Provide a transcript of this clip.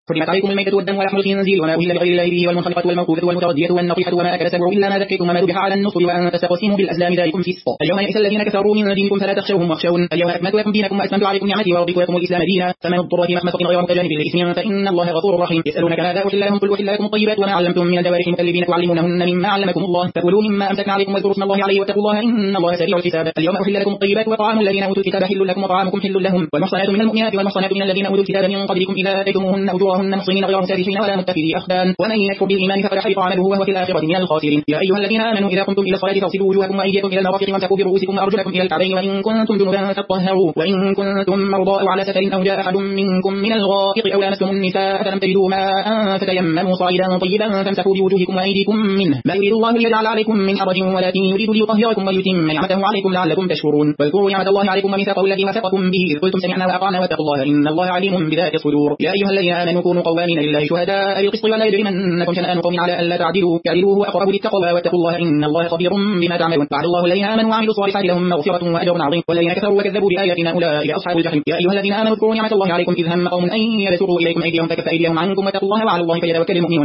حرمت عليكم الميتة والدم ولحم الخنزير وما أهل لغير الله به والمنخنقة والموقوذة والمتردية والنطيحة وما أكل السبع إلا ما ذكيتم وما ذبح على النصب وأن تستقسموا بالأزلام ذلكم فسق. اليوم يئس الذين كفروا من دينكم فلا تخشوهم واخشون. اليوم أكملت لكم دينكم وأتممت عليكم نعمتي ورضيت لكم الإسلام دينا فمن اضطر في مخمصة غير متجانف لإثم فإن الله غفور رحيم. يسألونك ماذا أحل لهم قل أحل لكم الطيبات وما علمتم من الجوارح مكلبين تعلمونهن مما علمكم الله فكلوا مما أمسكنا عليكم واذكروا اسم الله عليه واتقوا الله إن الله سريع الحساب. اليوم أحل لكم الطيبات وطعام الذين أوتوا الكتاب حل لكم وطعامكم حل لهم والمحصنات من المؤمنات والمحصنات من الذين أوتوا الكتاب من قبلكم إذا آتيتموهن أجورهن محصنين غير مسافحين ولا متخذي أخدان ومن يكفر بالإيمان فقد حبط عمله وهو في الآخرة من الخاسرين. يا أيها الذين آمنوا إذا قمتم إلى الصلاة فاغسلوا وجوهكم وأيديكم إلى المرافق وامسحوا برؤوسكم وأرجلكم إلى الكعبين وإن كنتم جنبا فاطهروا وإن كنتم مرضى أو على سفر أو جاء أحد منكم من الغائط أو لامستم النساء فلم تجدوا ماء فتيمموا صعيدا طيبا فامسحوا بوجوهكم وأيديكم منه ما يريد الله ليجعل عليكم من حرج ولكن يريد ليطهركم ويتم نعمته عليكم لعلكم تشكرون. واذكروا نعمة الله عليكم وميثاقه الذي وثقكم به إذ قلتم سمعنا وأطعنا واتقوا الله إن الله عليم بذات الصدور. يا أيها الذين آمنوا كونوا قوامين لله شهداء بالقسط ولا يجرمنكم شنآن قوم على ألا تعدلوا اعدلوا هو أقرب للتقوى واتقوا الله إن الله خبير بما تعملون. وعد الله الذين آمنوا وعملوا الصالحات لهم مغفرة وأجر عظيم والذين كفروا وكذبوا بآياتنا أولئك أصحاب الجحيم. يا أيها الذين آمنوا اذكروا نعمة الله عليكم إذ هم قوم أن يبسطوا إليكم أيديهم فكف أيديهم عنكم واتقوا الله وعلى الله فليتوكل المؤمنون.